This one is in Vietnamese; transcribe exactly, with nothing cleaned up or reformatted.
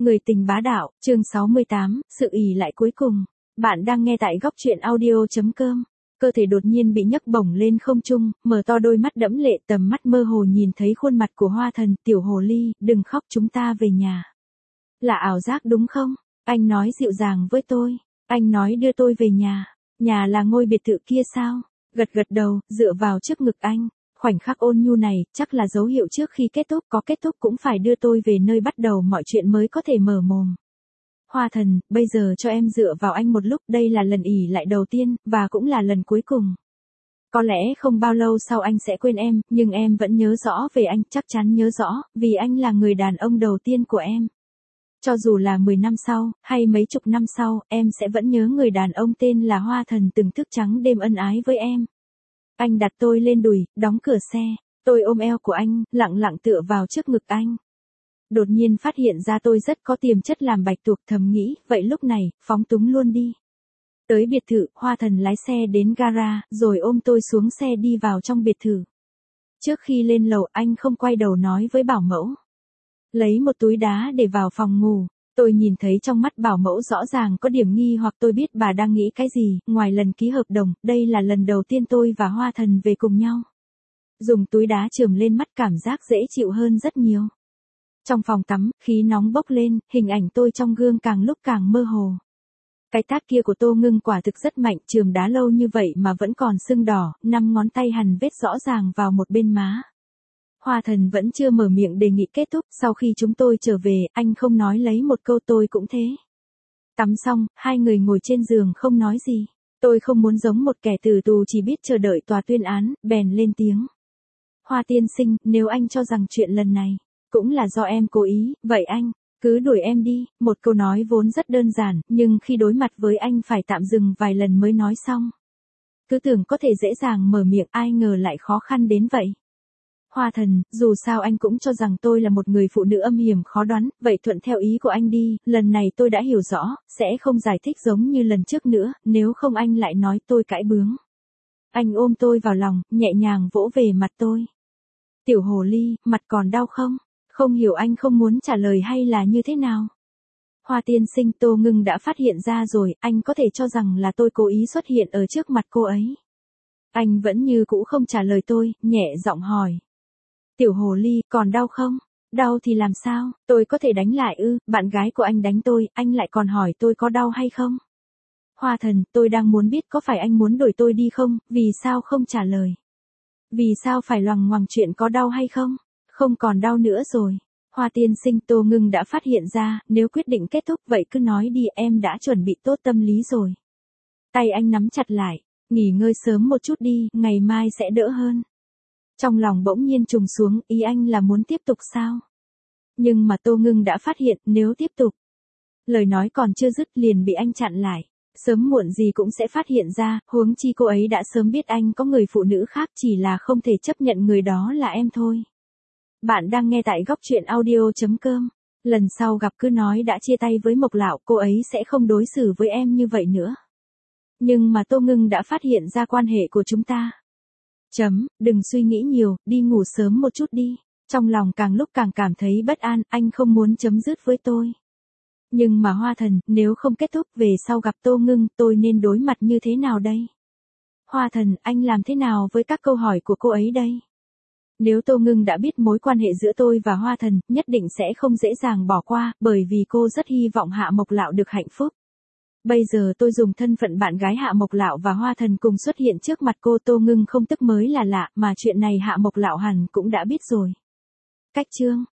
Người tình bá đạo, chương sáu mươi tám, sự ỷ lại cuối cùng. Bạn đang nghe tại góc truyện audio.com. Cơ thể đột nhiên bị nhấc bổng lên không trung, mở to đôi mắt đẫm lệ, tầm mắt mơ hồ nhìn thấy khuôn mặt của Hoa Thần. Tiểu hồ ly, đừng khóc, chúng ta về nhà. Là ảo giác đúng không? Anh nói dịu dàng với tôi. Anh nói đưa tôi về nhà. Nhà là ngôi biệt thự kia sao? Gật gật đầu, dựa vào trước ngực anh. Khoảnh khắc ôn nhu này, chắc là dấu hiệu trước khi kết thúc, có kết thúc cũng phải đưa tôi về nơi bắt đầu mọi chuyện mới có thể mở mồm. Hoa Thần, bây giờ cho em dựa vào anh một lúc, đây là lần ỷ lại đầu tiên, và cũng là lần cuối cùng. Có lẽ không bao lâu sau anh sẽ quên em, nhưng em vẫn nhớ rõ về anh, chắc chắn nhớ rõ, vì anh là người đàn ông đầu tiên của em. Cho dù là mười năm sau, hay mấy chục năm sau, em sẽ vẫn nhớ người đàn ông tên là Hoa Thần từng thức trắng đêm ân ái với em. Anh đặt tôi lên đùi, đóng cửa xe, tôi ôm eo của anh, lặng lặng tựa vào trước ngực anh. Đột nhiên phát hiện ra tôi rất có tiềm chất làm bạch tuộc, thầm nghĩ, vậy lúc này, phóng túng luôn đi. Tới biệt thự, Hoa Thần lái xe đến gara, rồi ôm tôi xuống xe đi vào trong biệt thự. Trước khi lên lầu, anh không quay đầu nói với bảo mẫu. Lấy một túi đá để vào phòng ngủ. Tôi nhìn thấy trong mắt bảo mẫu rõ ràng có điểm nghi hoặc, tôi biết bà đang nghĩ cái gì. Ngoài lần ký hợp đồng, đây là lần đầu tiên tôi và Hoa Thần về cùng nhau. Dùng túi đá chườm lên mắt, cảm giác dễ chịu hơn rất nhiều. Trong phòng tắm, khí nóng bốc lên, hình ảnh tôi trong gương càng lúc càng mơ hồ. Cái tát kia của Tô Ngưng quả thực rất mạnh, chườm đá lâu như vậy mà vẫn còn sưng đỏ, năm ngón tay hằn vết rõ ràng vào một bên má. Hoa Thần vẫn chưa mở miệng đề nghị kết thúc, sau khi chúng tôi trở về, anh không nói lấy một câu, tôi cũng thế. Tắm xong, hai người ngồi trên giường không nói gì. Tôi không muốn giống một kẻ tử tù chỉ biết chờ đợi tòa tuyên án, bèn lên tiếng. Hoa tiên sinh, nếu anh cho rằng chuyện lần này, cũng là do em cố ý, vậy anh, cứ đuổi em đi. Một câu nói vốn rất đơn giản, nhưng khi đối mặt với anh phải tạm dừng vài lần mới nói xong. Cứ tưởng có thể dễ dàng mở miệng, ai ngờ lại khó khăn đến vậy. Hoa Thần, dù sao anh cũng cho rằng tôi là một người phụ nữ âm hiểm khó đoán, vậy thuận theo ý của anh đi, lần này tôi đã hiểu rõ, sẽ không giải thích giống như lần trước nữa, nếu không anh lại nói tôi cãi bướng. Anh ôm tôi vào lòng, nhẹ nhàng vỗ về mặt tôi. Tiểu hồ ly, mặt còn đau không? Không hiểu anh không muốn trả lời hay là như thế nào? Hoa tiên sinh, Tô Ngưng đã phát hiện ra rồi, anh có thể cho rằng là tôi cố ý xuất hiện ở trước mặt cô ấy. Anh vẫn như cũ không trả lời tôi, nhẹ giọng hỏi. Tiểu hồ ly, còn đau không? Đau thì làm sao? Tôi có thể đánh lại ư? Bạn gái của anh đánh tôi, anh lại còn hỏi tôi có đau hay không? Hoa Thần, tôi đang muốn biết có phải anh muốn đuổi tôi đi không? Vì sao không trả lời? Vì sao phải loằng ngoằng chuyện có đau hay không? Không còn đau nữa rồi. Hoa tiên sinh, Tô Ngưng đã phát hiện ra, nếu quyết định kết thúc vậy cứ nói đi, em đã chuẩn bị tốt tâm lý rồi. Tay anh nắm chặt lại, nghỉ ngơi sớm một chút đi, ngày mai sẽ đỡ hơn. Trong lòng bỗng nhiên trùng xuống, ý anh là muốn tiếp tục sao? Nhưng mà Tô Ngưng đã phát hiện, nếu tiếp tục, lời nói còn chưa dứt liền bị anh chặn lại. Sớm muộn gì cũng sẽ phát hiện ra, huống chi cô ấy đã sớm biết anh có người phụ nữ khác, chỉ là không thể chấp nhận người đó là em thôi. Bạn đang nghe tại góc truyện audio.com. Lần sau gặp cứ nói đã chia tay với Mộc Lão, cô ấy sẽ không đối xử với em như vậy nữa. Nhưng mà Tô Ngưng đã phát hiện ra quan hệ của chúng ta. Chấm, đừng suy nghĩ nhiều, đi ngủ sớm một chút đi. Trong lòng càng lúc càng cảm thấy bất an, anh không muốn chấm dứt với tôi. Nhưng mà Hoa Thần, nếu không kết thúc về sau gặp Tô Ngưng, tôi nên đối mặt như thế nào đây? Hoa Thần, anh làm thế nào với các câu hỏi của cô ấy đây? Nếu Tô Ngưng đã biết mối quan hệ giữa tôi và Hoa Thần, nhất định sẽ không dễ dàng bỏ qua, bởi vì cô rất hy vọng Hạ Mộc Lão được hạnh phúc. Bây giờ tôi dùng thân phận bạn gái Hạ Mộc Lão và Hoa Thần cùng xuất hiện trước mặt cô, Tô Ngưng không tức mới là lạ, mà chuyện này Hạ Mộc Lão hẳn cũng đã biết rồi. Cách chương